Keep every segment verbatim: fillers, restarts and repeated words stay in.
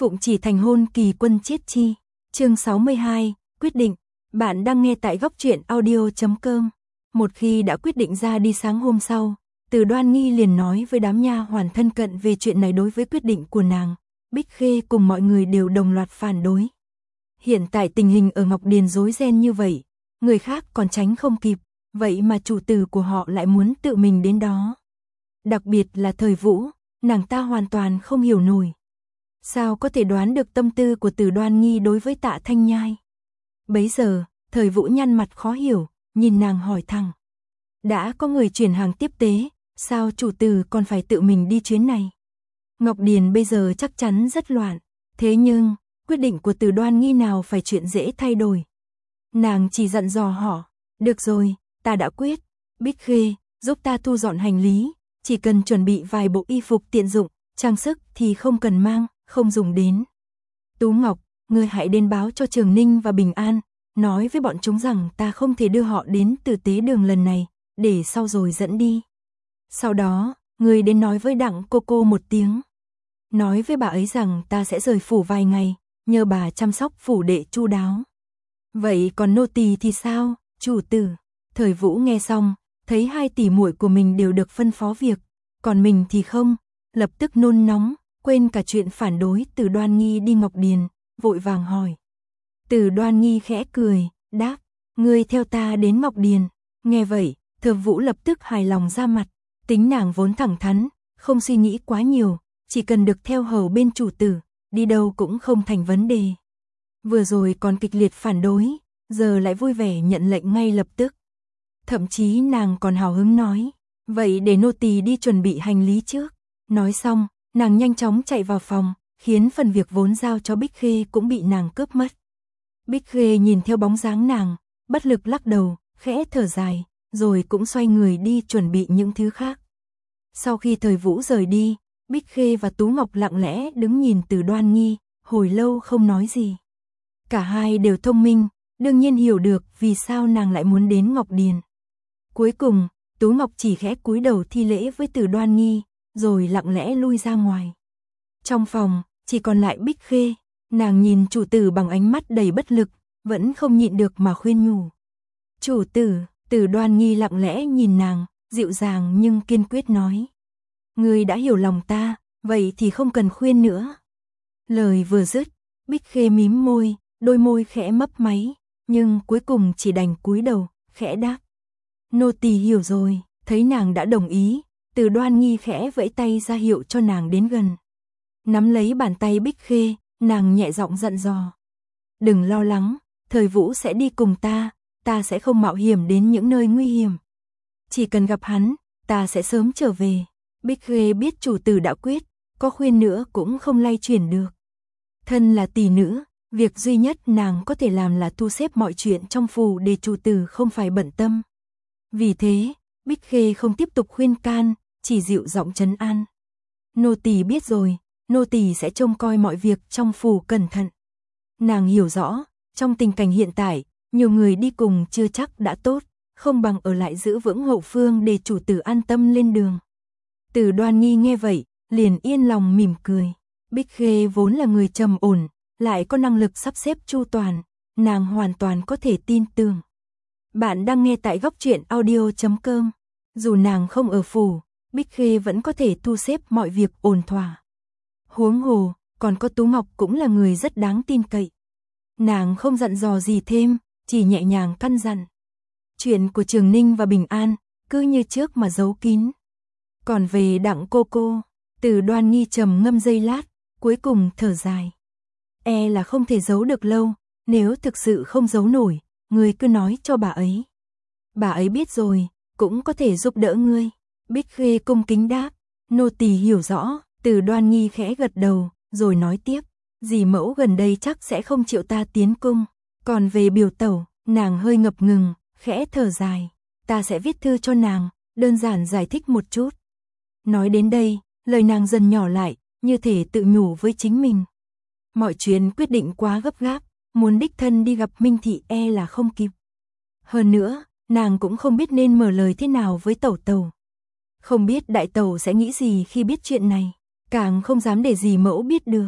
Phụng chỉ thành hôn kỳ quân chiết chi. Chương sáu mươi hai, quyết định. Bạn đang nghe tại góc truyện audio chấm com. Một khi đã quyết định ra đi sáng hôm sau, Từ Đoan Nghi liền nói với đám nha hoàn thân cận về chuyện này. Đối với quyết định của nàng, Bích Khê cùng mọi người đều đồng loạt phản đối. Hiện tại tình hình ở Ngọc Điền rối ren như vậy, người khác còn tránh không kịp, vậy mà chủ tử của họ lại muốn tự mình đến đó. Đặc biệt là Thời Vũ, nàng ta hoàn toàn không hiểu nổi. Sao có thể đoán được tâm tư của Từ Đoan Nghi đối với Tạ Thanh Nhai? Bấy giờ, Thời Vũ nhăn mặt khó hiểu, nhìn nàng hỏi thẳng. Đã có người chuyển hàng tiếp tế, sao chủ tử còn phải tự mình đi chuyến này? Ngọc Điền bây giờ chắc chắn rất loạn, thế nhưng, quyết định của Từ Đoan Nghi nào phải chuyện dễ thay đổi. Nàng chỉ dặn dò họ, được rồi, ta đã quyết, Bích Khê, giúp ta thu dọn hành lý, chỉ cần chuẩn bị vài bộ y phục tiện dụng, trang sức thì không cần mang, không dùng đến. Tú Ngọc, ngươi hãy đến báo cho Trường Ninh và Bình An, nói với bọn chúng rằng ta không thể đưa họ đến Tử Tế Đường lần này, để sau rồi dẫn đi. Sau đó, ngươi đến nói với Đặng cô cô một tiếng. Nói với bà ấy rằng ta sẽ rời phủ vài ngày, nhờ bà chăm sóc phủ đệ chu đáo. Vậy còn nô tỳ thì sao, chủ tử? Thời Vũ nghe xong, thấy hai tỷ muội của mình đều được phân phó việc, còn mình thì không, lập tức nôn nóng, quên cả chuyện phản đối Từ Đoan Nghi đi Ngọc Điền, vội vàng hỏi. Từ Đoan Nghi khẽ cười, đáp, ngươi theo ta đến Ngọc Điền. Nghe vậy, Thời Vũ lập tức hài lòng ra mặt, tính nàng vốn thẳng thắn, không suy nghĩ quá nhiều, chỉ cần được theo hầu bên chủ tử, đi đâu cũng không thành vấn đề. Vừa rồi còn kịch liệt phản đối, giờ lại vui vẻ nhận lệnh ngay lập tức. Thậm chí nàng còn hào hứng nói, vậy để nô tỳ đi chuẩn bị hành lý trước. Nói xong, nàng nhanh chóng chạy vào phòng, khiến phần việc vốn giao cho Bích Khê cũng bị nàng cướp mất. Bích Khê nhìn theo bóng dáng nàng, bất lực lắc đầu, khẽ thở dài, rồi cũng xoay người đi chuẩn bị những thứ khác. Sau khi Thời Vũ rời đi, Bích Khê và Tú Ngọc lặng lẽ đứng nhìn Từ Đoan Nghi, hồi lâu không nói gì. Cả hai đều thông minh, đương nhiên hiểu được vì sao nàng lại muốn đến Ngọc Điền. Cuối cùng, Tú Ngọc chỉ khẽ cúi đầu thi lễ với Từ Đoan Nghi, rồi lặng lẽ lui ra ngoài. Trong phòng, chỉ còn lại Bích Khê, nàng nhìn chủ tử bằng ánh mắt đầy bất lực, vẫn không nhịn được mà khuyên nhủ. Chủ tử, Từ Đoan Nghi lặng lẽ nhìn nàng, dịu dàng nhưng kiên quyết nói. Ngươi đã hiểu lòng ta, vậy thì không cần khuyên nữa. Lời vừa dứt, Bích Khê mím môi, đôi môi khẽ mấp máy, nhưng cuối cùng chỉ đành cúi đầu, khẽ đáp. Nô tỳ hiểu rồi. Thấy nàng đã đồng ý, Từ Đoan Nghi khẽ vẫy tay ra hiệu cho nàng đến gần. Nắm lấy bàn tay Bích Khê, nàng nhẹ giọng dặn dò. Đừng lo lắng, Thời Vũ sẽ đi cùng ta, ta sẽ không mạo hiểm đến những nơi nguy hiểm. Chỉ cần gặp hắn, ta sẽ sớm trở về. Bích Khê biết chủ tử đã quyết, có khuyên nữa cũng không lay chuyển được. Thân là tỷ nữ, việc duy nhất nàng có thể làm là thu xếp mọi chuyện trong phủ để chủ tử không phải bận tâm. Vì thế, Bích Khê không tiếp tục khuyên can, chỉ dịu giọng trấn an. Nô tỳ biết rồi, nô tỳ sẽ trông coi mọi việc trong phủ cẩn thận. Nàng hiểu rõ, trong tình cảnh hiện tại, nhiều người đi cùng chưa chắc đã tốt, không bằng ở lại giữ vững hậu phương để chủ tử an tâm lên đường. Từ Đoan Nghi nghe vậy, liền yên lòng mỉm cười. Bích Khê vốn là người trầm ổn, lại có năng lực sắp xếp chu toàn, nàng hoàn toàn có thể tin tưởng. Bạn đang nghe tại góc truyện audio chấm com. Dù nàng không ở phủ, Bích Khê vẫn có thể thu xếp mọi việc ổn thỏa. Huống hồ, còn có Tú Ngọc cũng là người rất đáng tin cậy. Nàng không dặn dò gì thêm, chỉ nhẹ nhàng căn dặn. Chuyện của Trường Ninh và Bình An, cứ như trước mà giấu kín. Còn về Đặng cô cô, Từ Đoan Nghi trầm ngâm giây lát, cuối cùng thở dài. E là không thể giấu được lâu, nếu thực sự không giấu nổi, ngươi cứ nói cho bà ấy. Bà ấy biết rồi, cũng có thể giúp đỡ ngươi. Bích Khê cung kính đáp, nô tỳ hiểu rõ. Từ Đoan Nghi khẽ gật đầu, rồi nói tiếp, dì mẫu gần đây chắc sẽ không chịu ta tiến cung. Còn về biểu tẩu, nàng hơi ngập ngừng, khẽ thở dài, ta sẽ viết thư cho nàng, đơn giản giải thích một chút. Nói đến đây, lời nàng dần nhỏ lại, như thể tự nhủ với chính mình. Mọi chuyện quyết định quá gấp gáp, muốn đích thân đi gặp Minh Thị e là không kịp. Hơn nữa, nàng cũng không biết nên mở lời thế nào với tẩu tẩu. Không biết đại tẩu sẽ nghĩ gì khi biết chuyện này, càng không dám để dì mẫu biết được.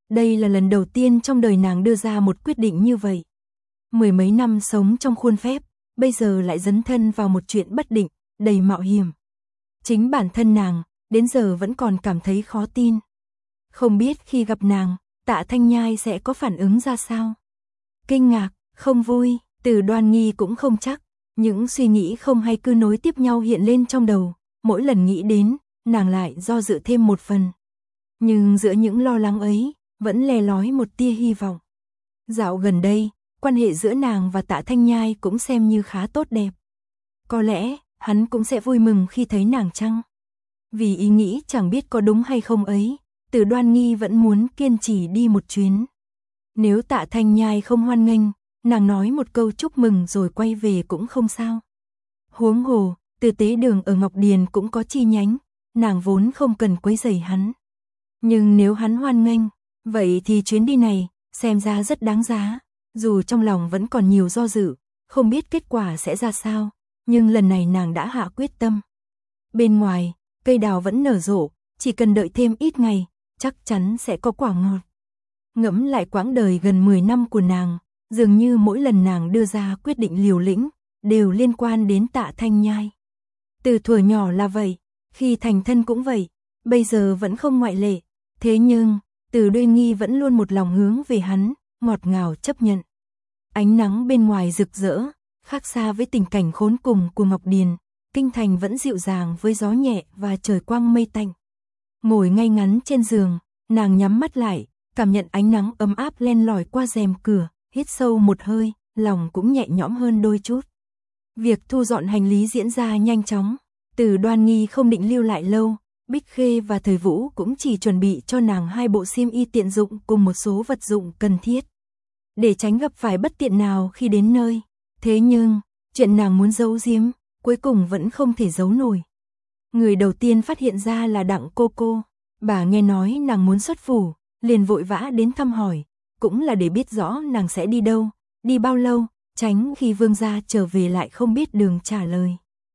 Đây là lần đầu tiên trong đời nàng đưa ra một quyết định như vậy. Mười mấy năm sống trong khuôn phép, bây giờ lại dấn thân vào một chuyện bất định, đầy mạo hiểm. Chính bản thân nàng, đến giờ vẫn còn cảm thấy khó tin. Không biết khi gặp nàng, Tạ Thanh Nhai sẽ có phản ứng ra sao? Kinh ngạc, không vui, Từ Đoan Nghi cũng không chắc. Những suy nghĩ không hay cứ nối tiếp nhau hiện lên trong đầu, mỗi lần nghĩ đến, nàng lại do dự thêm một phần. Nhưng giữa những lo lắng ấy, vẫn le lói một tia hy vọng. Dạo gần đây, quan hệ giữa nàng và Tạ Thanh Nhai cũng xem như khá tốt đẹp. Có lẽ, hắn cũng sẽ vui mừng khi thấy nàng chăng? Vì ý nghĩ chẳng biết có đúng hay không ấy, Từ Đoan Nghi vẫn muốn kiên trì đi một chuyến. Nếu Tạ Thanh Nhai không hoan nghênh, nàng nói một câu chúc mừng rồi quay về cũng không sao. Huống hồ, Từ Tế Đường ở Ngọc Điền cũng có chi nhánh, nàng vốn không cần quấy rầy hắn. Nhưng nếu hắn hoan nghênh, vậy thì chuyến đi này, xem ra rất đáng giá. Dù trong lòng vẫn còn nhiều do dự, không biết kết quả sẽ ra sao, nhưng lần này nàng đã hạ quyết tâm. Bên ngoài, cây đào vẫn nở rộ, chỉ cần đợi thêm ít ngày, chắc chắn sẽ có quả ngọt. Ngẫm lại quãng đời gần mười năm của nàng, dường như mỗi lần nàng đưa ra quyết định liều lĩnh, đều liên quan đến Tạ Thanh Nhai. Từ thuở nhỏ là vậy, khi thành thân cũng vậy, bây giờ vẫn không ngoại lệ. Thế nhưng, Từ Đoan Nghi vẫn luôn một lòng hướng về hắn, ngọt ngào chấp nhận. Ánh nắng bên ngoài rực rỡ, khác xa với tình cảnh khốn cùng của Ngọc Điền, kinh thành vẫn dịu dàng với gió nhẹ và trời quang mây tạnh. Ngồi ngay ngắn trên giường, nàng nhắm mắt lại, cảm nhận ánh nắng ấm áp len lỏi qua rèm cửa, hít sâu một hơi, lòng cũng nhẹ nhõm hơn đôi chút. Việc thu dọn hành lý diễn ra nhanh chóng, Từ Đoan Nghi không định lưu lại lâu, Bích Khê và Thời Vũ cũng chỉ chuẩn bị cho nàng hai bộ xiêm y tiện dụng cùng một số vật dụng cần thiết. Để tránh gặp phải bất tiện nào khi đến nơi. Thế nhưng, chuyện nàng muốn giấu giếm, cuối cùng vẫn không thể giấu nổi. Người đầu tiên phát hiện ra là Đặng cô cô. Bà nghe nói nàng muốn xuất phủ, liền vội vã đến thăm hỏi, cũng là để biết rõ nàng sẽ đi đâu, đi bao lâu, tránh khi vương gia trở về lại không biết đường trả lời.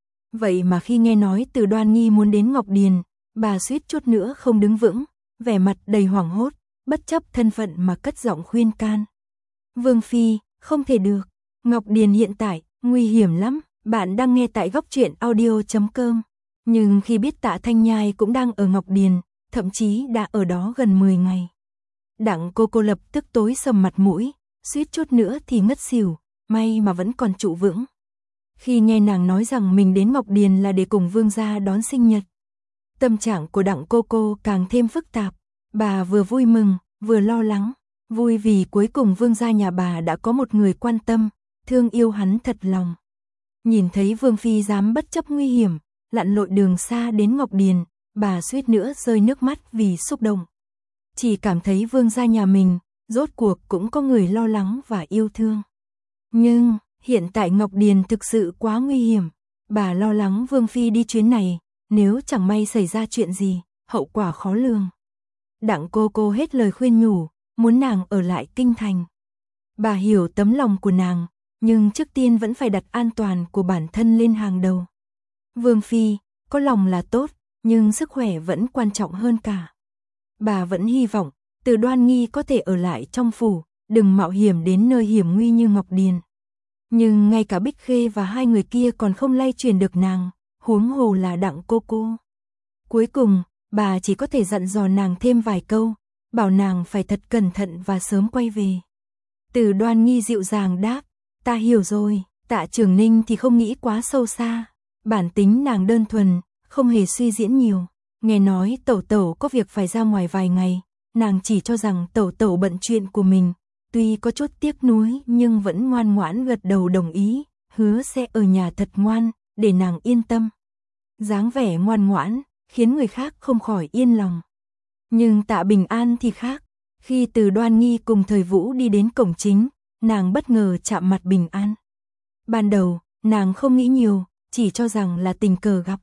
Vậy mà khi nghe nói Từ Đoan Nghi muốn đến Ngọc Điền, bà suýt chút nữa không đứng vững, vẻ mặt đầy hoảng hốt, bất chấp thân phận mà cất giọng khuyên can. Vương phi, không thể được, Ngọc Điền hiện tại, nguy hiểm lắm, bạn đang nghe tại góc truyện audio chấm com. Nhưng khi biết Tạ Thanh Nhai cũng đang ở Ngọc Điền, thậm chí đã ở đó gần mười ngày. Đặng cô cô lập tức tối sầm mặt mũi, suýt chút nữa thì ngất xỉu, may mà vẫn còn trụ vững. Khi nghe nàng nói rằng mình đến Ngọc Điền là để cùng vương gia đón sinh nhật, tâm trạng của Đặng cô cô càng thêm phức tạp, bà vừa vui mừng, vừa lo lắng, vui vì cuối cùng vương gia nhà bà đã có một người quan tâm, thương yêu hắn thật lòng. Nhìn thấy vương phi dám bất chấp nguy hiểm, lặn lội đường xa đến Ngọc Điền, bà suýt nữa rơi nước mắt vì xúc động. Chỉ cảm thấy vương gia nhà mình, rốt cuộc cũng có người lo lắng và yêu thương. Nhưng, hiện tại Ngọc Điền thực sự quá nguy hiểm, bà lo lắng vương phi đi chuyến này, nếu chẳng may xảy ra chuyện gì, hậu quả khó lường. Đặng cô cô hết lời khuyên nhủ, muốn nàng ở lại kinh thành. Bà hiểu tấm lòng của nàng, nhưng trước tiên vẫn phải đặt an toàn của bản thân lên hàng đầu. Vương phi, có lòng là tốt, nhưng sức khỏe vẫn quan trọng hơn cả. Bà vẫn hy vọng, Từ Đoan Nghi có thể ở lại trong phủ, đừng mạo hiểm đến nơi hiểm nguy như Ngọc Điền. Nhưng ngay cả Bích Khê và hai người kia còn không lay truyền được nàng, huống hồ là Đặng cô cô. Cuối cùng, bà chỉ có thể dặn dò nàng thêm vài câu, bảo nàng phải thật cẩn thận và sớm quay về. Từ Đoan Nghi dịu dàng đáp, ta hiểu rồi. Tạ Trường Ninh thì không nghĩ quá sâu xa, bản tính nàng đơn thuần, không hề suy diễn nhiều. Nghe nói tẩu tẩu có việc phải ra ngoài vài ngày, nàng chỉ cho rằng tẩu tẩu bận chuyện của mình, tuy có chút tiếc nuối nhưng vẫn ngoan ngoãn gật đầu đồng ý, hứa sẽ ở nhà thật ngoan, để nàng yên tâm. Dáng vẻ ngoan ngoãn, khiến người khác không khỏi yên lòng. Nhưng Tạ Bình An thì khác, khi Từ Đoan Nghi cùng Thời Vũ đi đến cổng chính, nàng bất ngờ chạm mặt Bình An. Ban đầu, nàng không nghĩ nhiều, chỉ cho rằng là tình cờ gặp.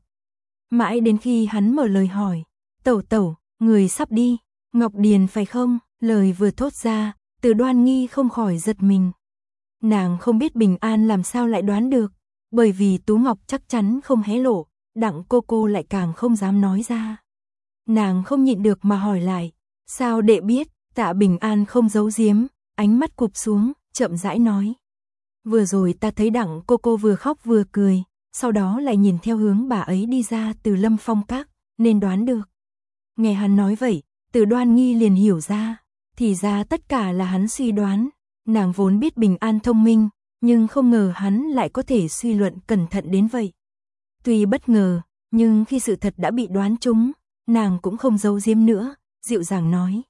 Mãi đến khi hắn mở lời hỏi, tẩu tẩu, người sắp đi, Ngọc Điền phải không? Lời vừa thốt ra, Từ Đoan Nghi không khỏi giật mình. Nàng không biết Bình An làm sao lại đoán được, bởi vì Tú Ngọc chắc chắn không hé lộ, Đặng cô cô lại càng không dám nói ra. Nàng không nhịn được mà hỏi lại, sao đệ biết? Tạ Bình An không giấu giếm, ánh mắt cụp xuống, chậm rãi nói. Vừa rồi ta thấy Đặng cô cô vừa khóc vừa cười, sau đó lại nhìn theo hướng bà ấy đi ra từ Lâm Phong Các, nên đoán được. Nghe hắn nói vậy, Từ Đoan Nghi liền hiểu ra, thì ra tất cả là hắn suy đoán, nàng vốn biết Bình An thông minh, nhưng không ngờ hắn lại có thể suy luận cẩn thận đến vậy. Tuy bất ngờ, nhưng khi sự thật đã bị đoán trúng, nàng cũng không giấu giếm nữa, dịu dàng nói.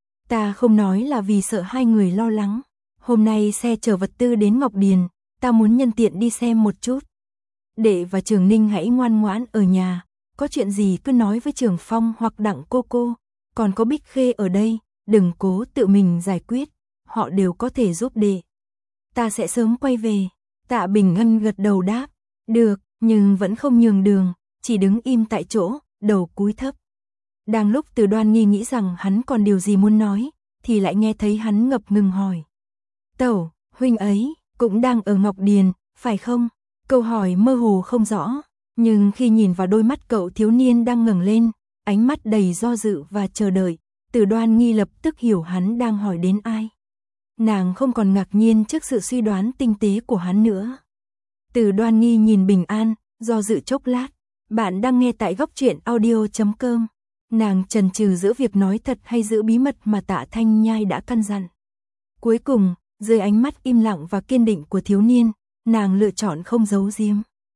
Ta không nói là vì sợ hai người lo lắng, hôm nay xe chở vật tư đến Ngọc Điền, ta muốn nhân tiện đi xem một chút. Đệ và Trường Ninh hãy ngoan ngoãn ở nhà, có chuyện gì cứ nói với Trường Phong hoặc Đặng cô cô, còn có Bích Khê ở đây, đừng cố tự mình giải quyết, họ đều có thể giúp đệ. Ta sẽ sớm quay về. Tạ Bình Ân gật đầu đáp, được, nhưng vẫn không nhường đường, chỉ đứng im tại chỗ, đầu cúi thấp. Đang lúc Từ Đoan Nghi nghĩ rằng hắn còn điều gì muốn nói, thì lại nghe thấy hắn ngập ngừng hỏi. Tẩu, huynh ấy, cũng đang ở Ngọc Điền, phải không? Câu hỏi mơ hồ không rõ, nhưng khi nhìn vào đôi mắt cậu thiếu niên đang ngẩng lên, ánh mắt đầy do dự và chờ đợi, Từ Đoan Nghi lập tức hiểu hắn đang hỏi đến ai. Nàng không còn ngạc nhiên trước sự suy đoán tinh tế của hắn nữa. Từ Đoan Nghi nhìn Bình An, do dự chốc lát. Bạn đang nghe tại góc truyện audio chấm com. Nàng chần chừ giữa việc nói thật hay giữ bí mật mà Tạ Thanh Nhai đã căn dặn. Cuối cùng, dưới ánh mắt im lặng và kiên định của thiếu niên, nàng lựa chọn không giấu giếm.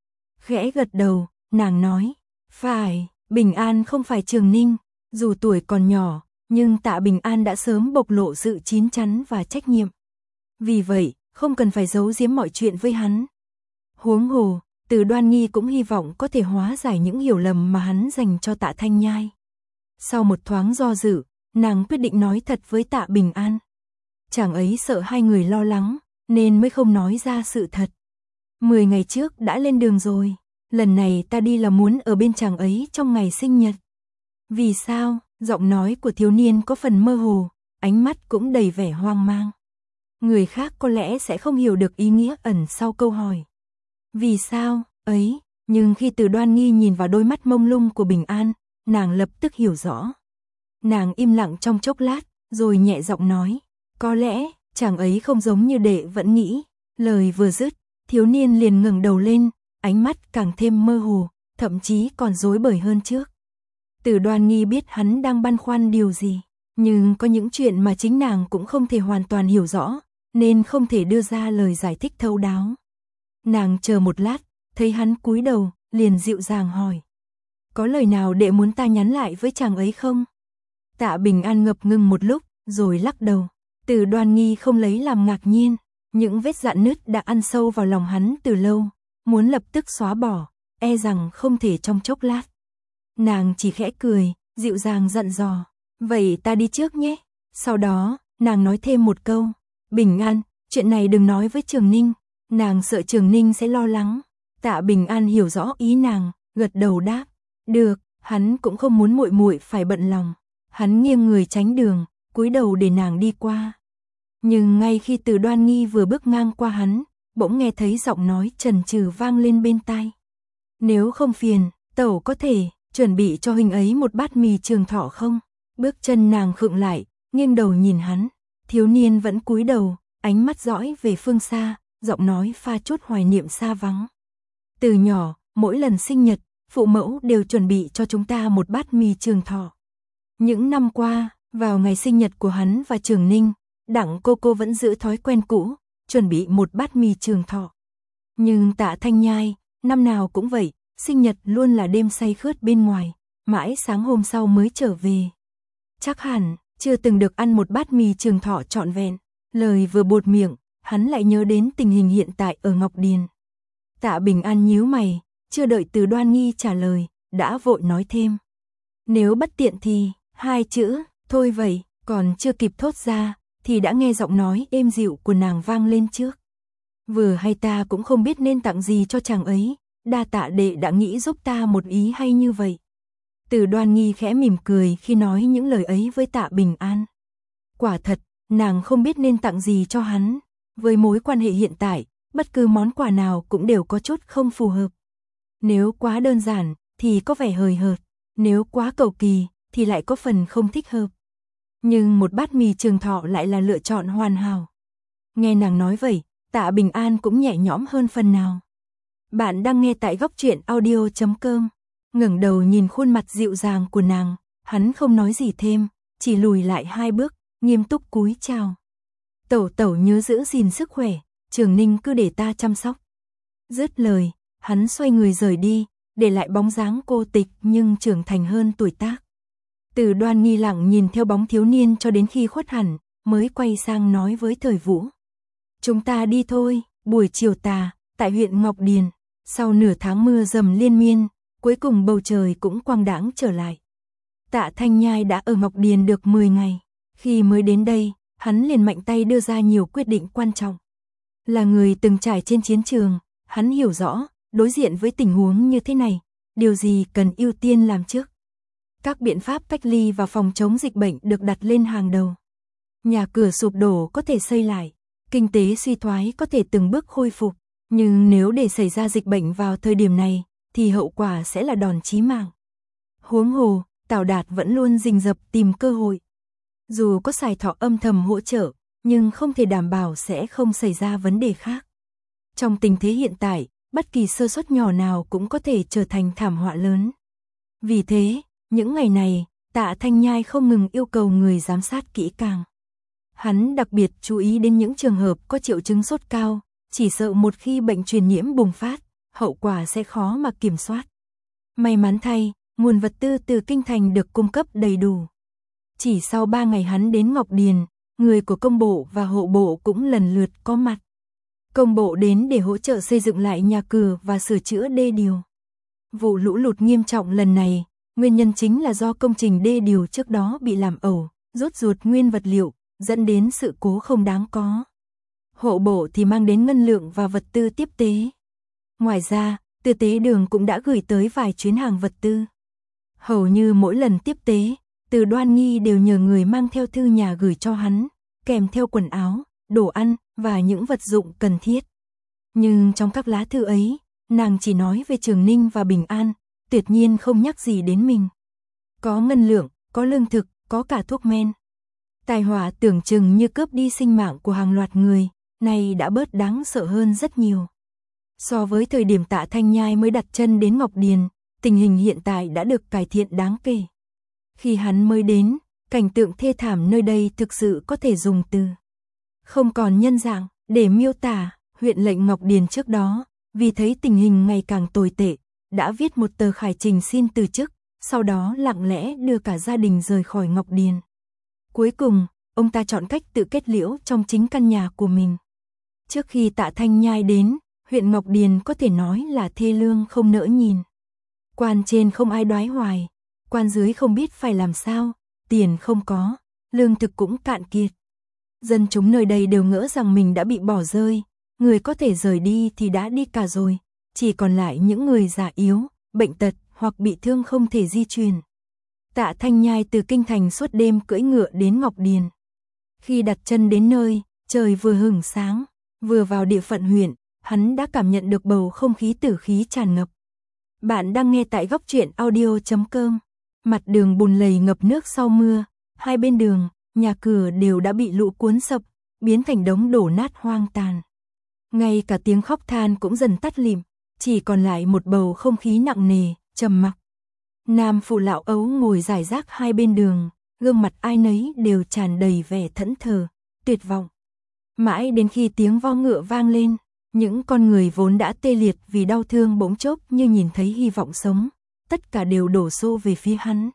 Khẽ gật đầu, nàng nói, phải, Bình An không phải Trường Ninh, dù tuổi còn nhỏ, nhưng Tạ Bình An đã sớm bộc lộ sự chín chắn và trách nhiệm. Vì vậy, không cần phải giấu giếm mọi chuyện với hắn. Huống hồ, Từ Đoan Nghi cũng hy vọng có thể hóa giải những hiểu lầm mà hắn dành cho Tạ Thanh Nhai. Sau một thoáng do dự, nàng quyết định nói thật với Tạ Bình An. Chàng ấy sợ hai người lo lắng, nên mới không nói ra sự thật. Mười ngày trước đã lên đường rồi, lần này ta đi là muốn ở bên chàng ấy trong ngày sinh nhật. Vì sao? Giọng nói của thiếu niên có phần mơ hồ, ánh mắt cũng đầy vẻ hoang mang. Người khác có lẽ sẽ không hiểu được ý nghĩa ẩn sau câu hỏi. Vì sao, ấy, nhưng khi Từ Đoan Nghi nhìn vào đôi mắt mông lung của Bình An, nàng lập tức hiểu rõ. Nàng im lặng trong chốc lát, rồi nhẹ giọng nói, có lẽ, chàng ấy không giống như đệ vẫn nghĩ. Lời vừa dứt, thiếu niên liền ngẩng đầu lên, ánh mắt càng thêm mơ hồ, thậm chí còn rối bời hơn trước. Từ Đoan Nghi biết hắn đang băn khoăn điều gì, nhưng có những chuyện mà chính nàng cũng không thể hoàn toàn hiểu rõ, nên không thể đưa ra lời giải thích thấu đáo. Nàng chờ một lát, thấy hắn cúi đầu, liền dịu dàng hỏi. Có lời nào đệ muốn ta nhắn lại với chàng ấy không? Tạ Bình An ngập ngừng một lúc, rồi lắc đầu. Từ Đoan Nghi không lấy làm ngạc nhiên, những vết rạn nứt đã ăn sâu vào lòng hắn từ lâu, muốn lập tức xóa bỏ, e rằng không thể trong chốc lát. Nàng chỉ khẽ cười, dịu dàng dặn dò, vậy ta đi trước nhé. Sau đó, nàng nói thêm một câu, Bình An, chuyện này đừng nói với Trường Ninh, nàng sợ Trường Ninh sẽ lo lắng. Tạ Bình An hiểu rõ ý nàng, gật đầu đáp, được, hắn cũng không muốn muội muội phải bận lòng. Hắn nghiêng người tránh đường, cúi đầu để nàng đi qua. Nhưng ngay khi Từ Đoan Nghi vừa bước ngang qua hắn, bỗng nghe thấy giọng nói chần chừ vang lên bên tai. Nếu không phiền, tẩu có thể chuẩn bị cho huynh ấy một bát mì Trường Thọ không? Bước chân nàng khựng lại, nghiêng đầu nhìn hắn. Thiếu niên vẫn cúi đầu, ánh mắt dõi về phương xa, giọng nói pha chút hoài niệm xa vắng. Từ nhỏ, mỗi lần sinh nhật, phụ mẫu đều chuẩn bị cho chúng ta một bát mì Trường Thọ. Những năm qua, vào ngày sinh nhật của hắn và Trường Ninh, Đặng cô cô vẫn giữ thói quen cũ, chuẩn bị một bát mì Trường Thọ. Nhưng Tạ Thanh Nhai, năm nào cũng vậy, sinh nhật luôn là đêm say khướt bên ngoài, mãi sáng hôm sau mới trở về. Chắc hẳn, chưa từng được ăn một bát mì Trường Thọ trọn vẹn. Lời vừa buột miệng, hắn lại nhớ đến tình hình hiện tại ở Ngọc Điền. Tạ Bình An nhíu mày, chưa đợi Từ Đoan Nghi trả lời, đã vội nói thêm. Nếu bất tiện thì, hai chữ, thôi vậy, còn chưa kịp thốt ra, thì đã nghe giọng nói êm dịu của nàng vang lên trước. Vừa hay ta cũng không biết nên tặng gì cho chàng ấy, đa tạ đệ đã nghĩ giúp ta một ý hay như vậy. Từ Đoan Nghi khẽ mỉm cười khi nói những lời ấy với Tạ Bình An. Quả thật, nàng không biết nên tặng gì cho hắn. Với mối quan hệ hiện tại, bất cứ món quà nào cũng đều có chút không phù hợp. Nếu quá đơn giản, thì có vẻ hời hợt. Nếu quá cầu kỳ, thì lại có phần không thích hợp. Nhưng một bát mì Trường Thọ lại là lựa chọn hoàn hảo. Nghe nàng nói vậy, Tạ Bình An cũng nhẹ nhõm hơn phần nào. Bạn đang nghe tại góc truyện audio chấm com. Ngẩng đầu nhìn khuôn mặt dịu dàng của nàng, hắn không nói gì thêm, chỉ lùi lại hai bước, nghiêm túc cúi chào. Tẩu tẩu nhớ giữ gìn sức khỏe, Trường Ninh cứ để ta chăm sóc. Dứt lời, hắn xoay người rời đi, để lại bóng dáng cô tịch nhưng trưởng thành hơn tuổi tác. Từ Đoan Nghi lặng nhìn theo bóng thiếu niên cho đến khi khuất hẳn, mới quay sang nói với Thời Vũ. Chúng ta đi thôi. Buổi chiều tà, tại huyện Ngọc Điền, sau nửa tháng mưa dầm liên miên, cuối cùng bầu trời cũng quang đãng trở lại. Tạ Thanh Nhai đã ở Ngọc Điền được mười ngày, khi mới đến đây, hắn liền mạnh tay đưa ra nhiều quyết định quan trọng. Là người từng trải trên chiến trường, hắn hiểu rõ, đối diện với tình huống như thế này, điều gì cần ưu tiên làm trước. Các biện pháp cách ly và phòng chống dịch bệnh được đặt lên hàng đầu. Nhà cửa sụp đổ có thể xây lại, kinh tế suy thoái có thể từng bước khôi phục, nhưng nếu để xảy ra dịch bệnh vào thời điểm này, thì hậu quả sẽ là đòn chí mạng. Huống hồ, Tào Đạt vẫn luôn rình rập tìm cơ hội. Dù có Sài Thọ âm thầm hỗ trợ, nhưng không thể đảm bảo sẽ không xảy ra vấn đề khác. Trong tình thế hiện tại, bất kỳ sơ suất nhỏ nào cũng có thể trở thành thảm họa lớn. Vì thế, những ngày này, Tạ Thanh Nhai không ngừng yêu cầu người giám sát kỹ càng. Hắn đặc biệt chú ý đến những trường hợp có triệu chứng sốt cao, chỉ sợ một khi bệnh truyền nhiễm bùng phát, hậu quả sẽ khó mà kiểm soát. May mắn thay, nguồn vật tư từ kinh thành được cung cấp đầy đủ. Chỉ sau ba ngày hắn đến Ngọc Điền, người của công bộ và hộ bộ cũng lần lượt có mặt. Công bộ đến để hỗ trợ xây dựng lại nhà cửa và sửa chữa đê điều. Vụ lũ lụt nghiêm trọng lần này, nguyên nhân chính là do công trình đê điều trước đó bị làm ẩu, rút ruột nguyên vật liệu, dẫn đến sự cố không đáng có. Hộ bộ thì mang đến ngân lượng và vật tư tiếp tế. Ngoài ra, Tư tế đường cũng đã gửi tới vài chuyến hàng vật tư. Hầu như mỗi lần tiếp tế, Từ Đoan Nghi đều nhờ người mang theo thư nhà gửi cho hắn, kèm theo quần áo, đồ ăn và những vật dụng cần thiết. Nhưng trong các lá thư ấy, nàng chỉ nói về Trường Ninh và Bình An, tuyệt nhiên không nhắc gì đến mình. Có ngân lượng, có lương thực, có cả thuốc men. Tai họa tưởng chừng như cướp đi sinh mạng của hàng loạt người, nay đã bớt đáng sợ hơn rất nhiều. So với thời điểm Tạ Thanh Nhai mới đặt chân đến Ngọc Điền, tình hình hiện tại đã được cải thiện đáng kể. Khi hắn mới đến, cảnh tượng thê thảm nơi đây thực sự có thể dùng từ không còn nhân dạng để miêu tả. Huyện lệnh Ngọc Điền trước đó, vì thấy tình hình ngày càng tồi tệ, đã viết một tờ khải trình xin từ chức, sau đó lặng lẽ đưa cả gia đình rời khỏi Ngọc Điền. Cuối cùng, ông ta chọn cách tự kết liễu trong chính căn nhà của mình. Trước khi Tạ Thanh Nhai đến, huyện Ngọc Điền có thể nói là thê lương không nỡ nhìn. Quan trên không ai đoái hoài, quan dưới không biết phải làm sao, tiền không có, lương thực cũng cạn kiệt. Dân chúng nơi đây đều ngỡ rằng mình đã bị bỏ rơi, người có thể rời đi thì đã đi cả rồi, chỉ còn lại những người già yếu, bệnh tật hoặc bị thương không thể di chuyển. Tạ Thanh Nhai từ kinh thành suốt đêm cưỡi ngựa đến Ngọc Điền. Khi đặt chân đến nơi, trời vừa hửng sáng, vừa vào địa phận huyện, hắn đã cảm nhận được bầu không khí tử khí tràn ngập. Bạn đang nghe tại góc truyện audio chấm com. Mặt đường bùn lầy ngập nước sau mưa, hai bên đường, nhà cửa đều đã bị lũ cuốn sập, biến thành đống đổ nát hoang tàn. Ngay cả tiếng khóc than cũng dần tắt lịm, chỉ còn lại một bầu không khí nặng nề, trầm mặc. Nam phụ lão ấu ngồi rải rác hai bên đường, gương mặt ai nấy đều tràn đầy vẻ thẫn thờ, tuyệt vọng. Mãi đến khi tiếng vo ngựa vang lên, những con người vốn đã tê liệt vì đau thương bỗng chốc như nhìn thấy hy vọng sống, tất cả đều đổ xô về phía hắn.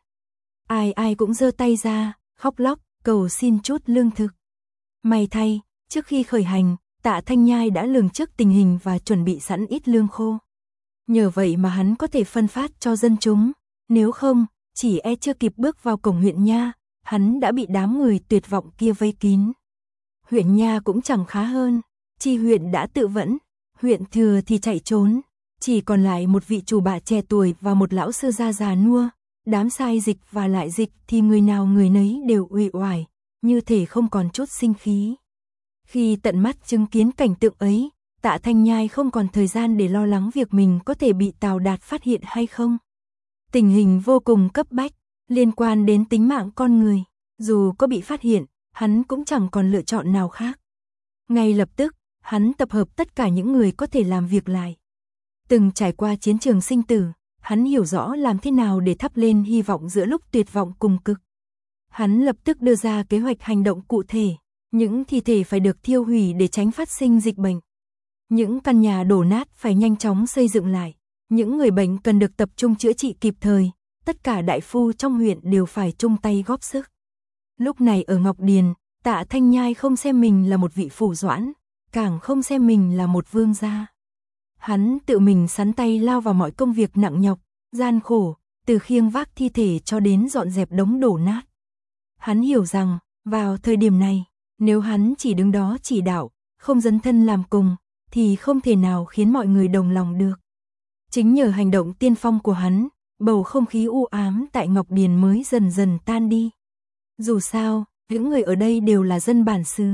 Ai ai cũng giơ tay ra, khóc lóc, cầu xin chút lương thực. May thay, trước khi khởi hành, Tạ Thanh Nhai đã lường trước tình hình và chuẩn bị sẵn ít lương khô. Nhờ vậy mà hắn có thể phân phát cho dân chúng, nếu không, chỉ e chưa kịp bước vào cổng huyện nha, hắn đã bị đám người tuyệt vọng kia vây kín. Huyện nha cũng chẳng khá hơn, chi huyện đã tự vẫn, huyện thừa thì chạy trốn, chỉ còn lại một vị chủ bạ trẻ tuổi và một lão sư gia già nua, đám sai dịch và lại dịch thì người nào người nấy đều uể oải, như thể không còn chút sinh khí. Khi tận mắt chứng kiến cảnh tượng ấy, Tạ Thanh Nhai không còn thời gian để lo lắng việc mình có thể bị Tào Đạt phát hiện hay không. Tình hình vô cùng cấp bách, liên quan đến tính mạng con người. Dù có bị phát hiện, hắn cũng chẳng còn lựa chọn nào khác. Ngay lập tức, hắn tập hợp tất cả những người có thể làm việc lại. Từng trải qua chiến trường sinh tử, hắn hiểu rõ làm thế nào để thắp lên hy vọng giữa lúc tuyệt vọng cùng cực. Hắn lập tức đưa ra kế hoạch hành động cụ thể, những thi thể phải được thiêu hủy để tránh phát sinh dịch bệnh. Những căn nhà đổ nát phải nhanh chóng xây dựng lại, những người bệnh cần được tập trung chữa trị kịp thời, tất cả đại phu trong huyện đều phải chung tay góp sức. Lúc này ở Ngọc Điền, Tạ Thanh Nhai không xem mình là một vị phủ doãn, càng không xem mình là một vương gia. Hắn tự mình sắn tay lao vào mọi công việc nặng nhọc, gian khổ, từ khiêng vác thi thể cho đến dọn dẹp đống đổ nát. Hắn hiểu rằng, vào thời điểm này, nếu hắn chỉ đứng đó chỉ đạo, không dấn thân làm cùng, thì không thể nào khiến mọi người đồng lòng được. Chính nhờ hành động tiên phong của hắn, bầu không khí u ám tại Ngọc Điền mới dần dần tan đi. Dù sao, những người ở đây đều là dân bản xứ.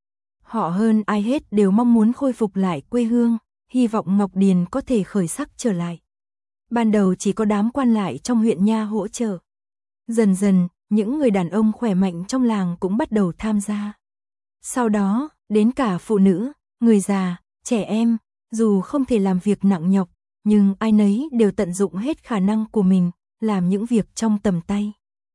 Họ hơn ai hết đều mong muốn khôi phục lại quê hương, hy vọng Ngọc Điền có thể khởi sắc trở lại. Ban đầu chỉ có đám quan lại trong huyện nha hỗ trợ. Dần dần, những người đàn ông khỏe mạnh trong làng cũng bắt đầu tham gia. Sau đó, đến cả phụ nữ, người già, trẻ em, dù không thể làm việc nặng nhọc, nhưng ai nấy đều tận dụng hết khả năng của mình, làm những việc trong tầm tay.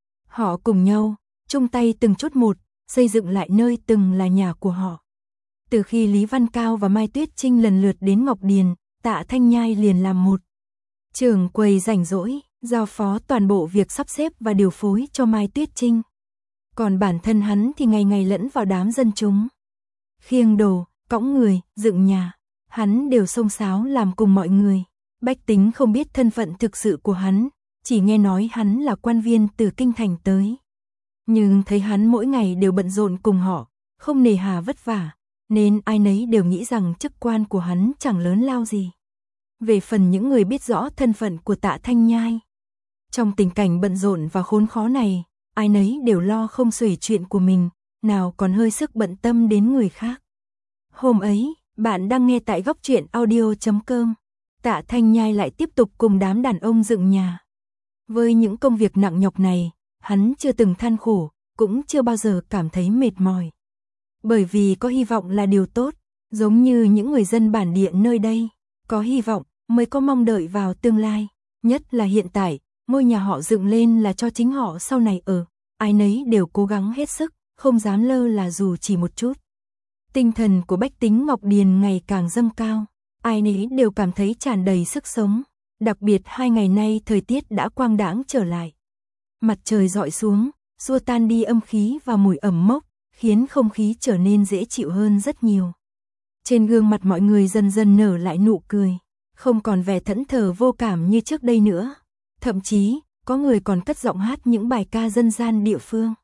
Họ cùng nhau, chung tay từng chút một, xây dựng lại nơi từng là nhà của họ. Từ khi Lý Văn Cao và Mai Tuyết Trinh lần lượt đến Ngọc Điền, Tạ Thanh Nhai liền làm một trưởng quầy rảnh rỗi, giao phó toàn bộ việc sắp xếp và điều phối cho Mai Tuyết Trinh. Còn bản thân hắn thì ngày ngày lẫn vào đám dân chúng. Khiêng đồ, cõng người, dựng nhà, hắn đều xông xáo làm cùng mọi người. Bách tính không biết thân phận thực sự của hắn, chỉ nghe nói hắn là quan viên từ kinh thành tới. Nhưng thấy hắn mỗi ngày đều bận rộn cùng họ, không nề hà vất vả, nên ai nấy đều nghĩ rằng chức quan của hắn chẳng lớn lao gì. Về phần những người biết rõ thân phận của Tạ Thanh Nhai, trong tình cảnh bận rộn và khốn khó này, ai nấy đều lo không xuể chuyện của mình, nào còn hơi sức bận tâm đến người khác. Hôm ấy, bạn đang nghe tại góc truyện audio chấm com. Tạ Thanh Nhai lại tiếp tục cùng đám đàn ông dựng nhà. Với những công việc nặng nhọc này, hắn chưa từng than khổ, cũng chưa bao giờ cảm thấy mệt mỏi. Bởi vì có hy vọng là điều tốt, giống như những người dân bản địa nơi đây, có hy vọng mới có mong đợi vào tương lai, nhất là hiện tại, ngôi nhà họ dựng lên là cho chính họ sau này ở, ai nấy đều cố gắng hết sức, không dám lơ là dù chỉ một chút. Tinh thần của bách tính Ngọc Điền ngày càng dâng cao, ai nấy đều cảm thấy tràn đầy sức sống, đặc biệt hai ngày nay thời tiết đã quang đãng trở lại. Mặt trời rọi xuống, xua tan đi âm khí và mùi ẩm mốc, khiến không khí trở nên dễ chịu hơn rất nhiều. Trên gương mặt mọi người dần dần nở lại nụ cười, không còn vẻ thẫn thờ vô cảm như trước đây nữa. Thậm chí, có người còn cất giọng hát những bài ca dân gian địa phương.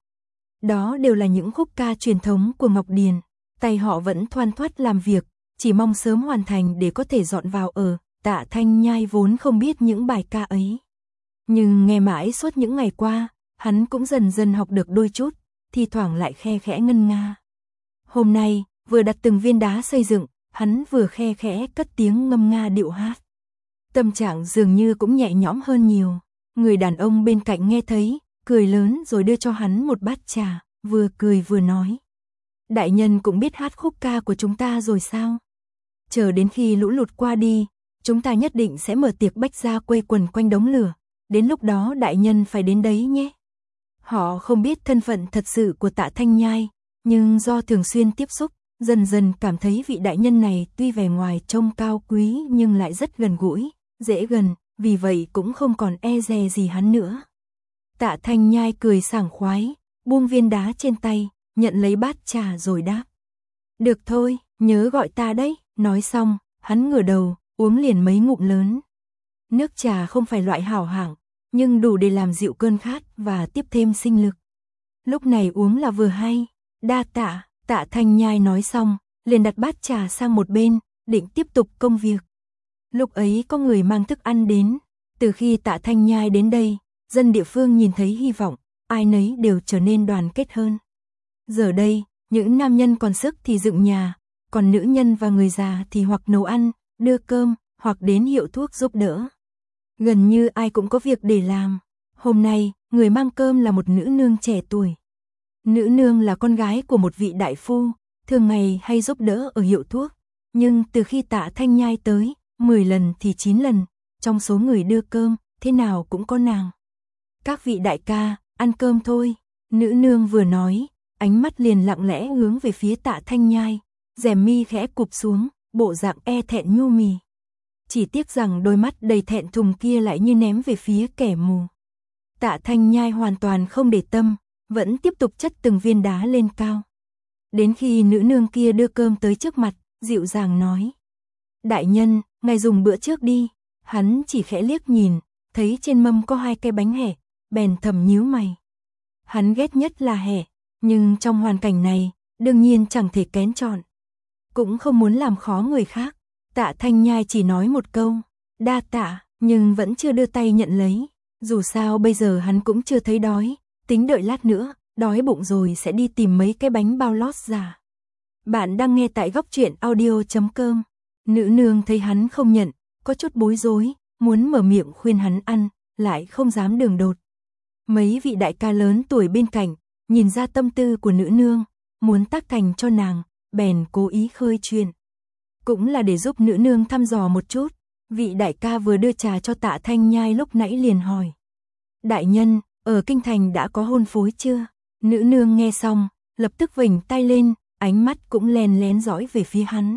Đó đều là những khúc ca truyền thống của Ngọc Điền, tay họ vẫn thoăn thoắt làm việc, chỉ mong sớm hoàn thành để có thể dọn vào ở. Tạ Thanh Nhai vốn không biết những bài ca ấy. Nhưng nghe mãi suốt những ngày qua, hắn cũng dần dần học được đôi chút, thi thoảng lại khe khẽ ngân nga. Hôm nay, vừa đặt từng viên đá xây dựng, hắn vừa khe khẽ cất tiếng ngâm nga điệu hát. Tâm trạng dường như cũng nhẹ nhõm hơn nhiều. Người đàn ông bên cạnh nghe thấy, cười lớn rồi đưa cho hắn một bát trà, vừa cười vừa nói. Đại nhân cũng biết hát khúc ca của chúng ta rồi sao? Chờ đến khi lũ lụt qua đi, chúng ta nhất định sẽ mở tiệc bách gia quây quần quanh đống lửa. Đến lúc đó đại nhân phải đến đấy nhé. Họ không biết thân phận thật sự của Tạ Thanh Nhai, nhưng do thường xuyên tiếp xúc, dần dần cảm thấy vị đại nhân này tuy vẻ ngoài trông cao quý nhưng lại rất gần gũi, dễ gần, vì vậy cũng không còn e dè gì hắn nữa. Tạ Thanh Nhai cười sảng khoái, buông viên đá trên tay, nhận lấy bát trà rồi đáp. Được thôi, nhớ gọi ta đấy, nói xong, hắn ngửa đầu, uống liền mấy ngụm lớn. Nước trà không phải loại hảo hạng, nhưng đủ để làm dịu cơn khát và tiếp thêm sinh lực. Lúc này uống là vừa hay, đa tạ, Tạ Thanh Nhai nói xong, liền đặt bát trà sang một bên, định tiếp tục công việc. Lúc ấy có người mang thức ăn đến, từ khi Tạ Thanh Nhai đến đây, dân địa phương nhìn thấy hy vọng, ai nấy đều trở nên đoàn kết hơn. Giờ đây, những nam nhân còn sức thì dựng nhà, còn nữ nhân và người già thì hoặc nấu ăn, đưa cơm, hoặc đến hiệu thuốc giúp đỡ. Gần như ai cũng có việc để làm. Hôm nay, người mang cơm là một nữ nương trẻ tuổi. Nữ nương là con gái của một vị đại phu, thường ngày hay giúp đỡ ở hiệu thuốc, nhưng từ khi Tạ Thanh Nhai tới, mười lần thì chín lần, trong số người đưa cơm, thế nào cũng có nàng. Các vị đại ca, ăn cơm thôi. Nữ nương vừa nói, ánh mắt liền lặng lẽ hướng về phía Tạ Thanh Nhai, rèm mi khẽ cụp xuống, bộ dạng e thẹn nhu mì. Chỉ tiếc rằng đôi mắt đầy thẹn thùng kia lại như ném về phía kẻ mù. Tạ Thanh Nhai hoàn toàn không để tâm, vẫn tiếp tục chất từng viên đá lên cao. Đến khi nữ nương kia đưa cơm tới trước mặt, dịu dàng nói: đại nhân, ngài dùng bữa trước đi. Hắn chỉ khẽ liếc nhìn, thấy trên mâm có hai cái bánh hẹ, bèn thầm nhíu mày. Hắn ghét nhất là hẹ, nhưng trong hoàn cảnh này, đương nhiên chẳng thể kén chọn. Cũng không muốn làm khó người khác, Tạ Thanh Nhai chỉ nói một câu, đa tạ, nhưng vẫn chưa đưa tay nhận lấy. Dù sao bây giờ hắn cũng chưa thấy đói, tính đợi lát nữa, đói bụng rồi sẽ đi tìm mấy cái bánh bao lót giả. Bạn đang nghe tại góc truyện audio chấm com. Nữ nương thấy hắn không nhận, có chút bối rối, muốn mở miệng khuyên hắn ăn, lại không dám đường đột. Mấy vị đại ca lớn tuổi bên cạnh, nhìn ra tâm tư của nữ nương, muốn tác thành cho nàng, bèn cố ý khơi chuyện. Cũng là để giúp nữ nương thăm dò một chút, vị đại ca vừa đưa trà cho Tạ Thanh Nhai lúc nãy liền hỏi. Đại nhân, ở kinh thành đã có hôn phối chưa? Nữ nương nghe xong, lập tức vểnh tay lên, ánh mắt cũng lén lén dõi về phía hắn.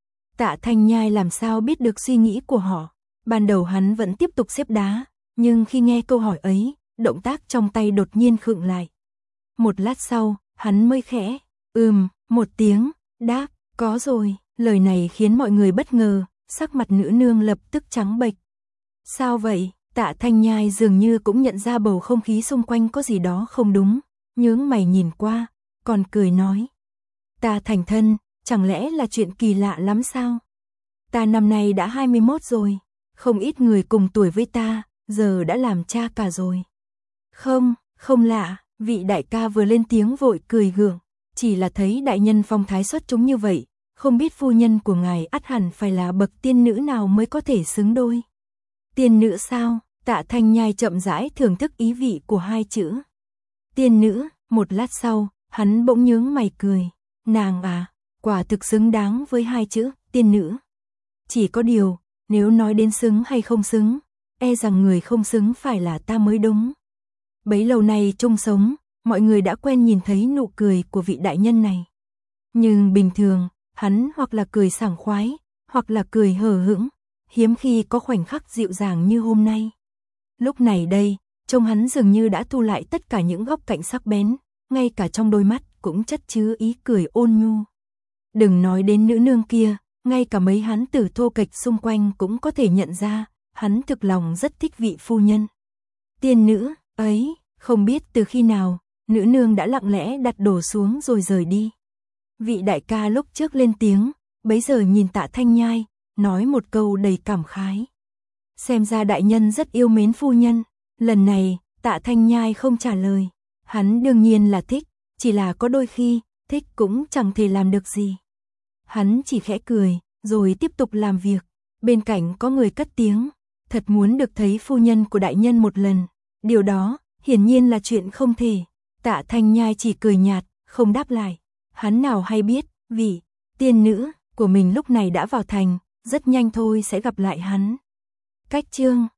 Tạ Thanh Nhai làm sao biết được suy nghĩ của họ, ban đầu hắn vẫn tiếp tục xếp đá, nhưng khi nghe câu hỏi ấy, động tác trong tay đột nhiên khựng lại. Một lát sau, hắn mới khẽ, ừm, một tiếng, đáp, có rồi. Lời này khiến mọi người bất ngờ, sắc mặt nữ nương lập tức trắng bệch. Sao vậy? Tạ Thanh Nhai dường như cũng nhận ra bầu không khí xung quanh có gì đó không đúng, nhướng mày nhìn qua, còn cười nói. Ta thành thân, chẳng lẽ là chuyện kỳ lạ lắm sao? Ta năm nay đã hai mươi mốt rồi, không ít người cùng tuổi với ta, giờ đã làm cha cả rồi. Không, không lạ, vị đại ca vừa lên tiếng vội cười gượng, chỉ là thấy đại nhân phong thái xuất chúng như vậy, không biết phu nhân của ngài ắt hẳn phải là bậc tiên nữ nào mới có thể xứng đôi. Tiên nữ sao? Tạ Thanh Nhai chậm rãi thưởng thức ý vị của hai chữ. Tiên nữ, một lát sau, hắn bỗng nhướng mày cười. Nàng à, quả thực xứng đáng với hai chữ, tiên nữ. Chỉ có điều, nếu nói đến xứng hay không xứng, e rằng người không xứng phải là ta mới đúng. Bấy lâu nay chung sống, mọi người đã quen nhìn thấy nụ cười của vị đại nhân này. Nhưng bình thường, hắn hoặc là cười sảng khoái, hoặc là cười hờ hững, hiếm khi có khoảnh khắc dịu dàng như hôm nay. Lúc này đây, trông hắn dường như đã thu lại tất cả những góc cạnh sắc bén, ngay cả trong đôi mắt cũng chất chứa ý cười ôn nhu. Đừng nói đến nữ nương kia, ngay cả mấy hắn tử thô kệch xung quanh cũng có thể nhận ra, hắn thực lòng rất thích vị phu nhân. Tiên nữ, ấy, không biết từ khi nào, nữ nương đã lặng lẽ đặt đồ xuống rồi rời đi. Vị đại ca lúc trước lên tiếng, bấy giờ nhìn Tạ Thanh Nhai, nói một câu đầy cảm khái. Xem ra đại nhân rất yêu mến phu nhân. Lần này, Tạ Thanh Nhai không trả lời. Hắn đương nhiên là thích, chỉ là có đôi khi, thích cũng chẳng thể làm được gì. Hắn chỉ khẽ cười, rồi tiếp tục làm việc. Bên cạnh có người cất tiếng, thật muốn được thấy phu nhân của đại nhân một lần. Điều đó, hiển nhiên là chuyện không thể. Tạ Thanh Nhai chỉ cười nhạt, không đáp lại. Hắn nào hay biết, vị tiên nữ của mình lúc này đã vào thành, rất nhanh thôi sẽ gặp lại hắn. Cách chương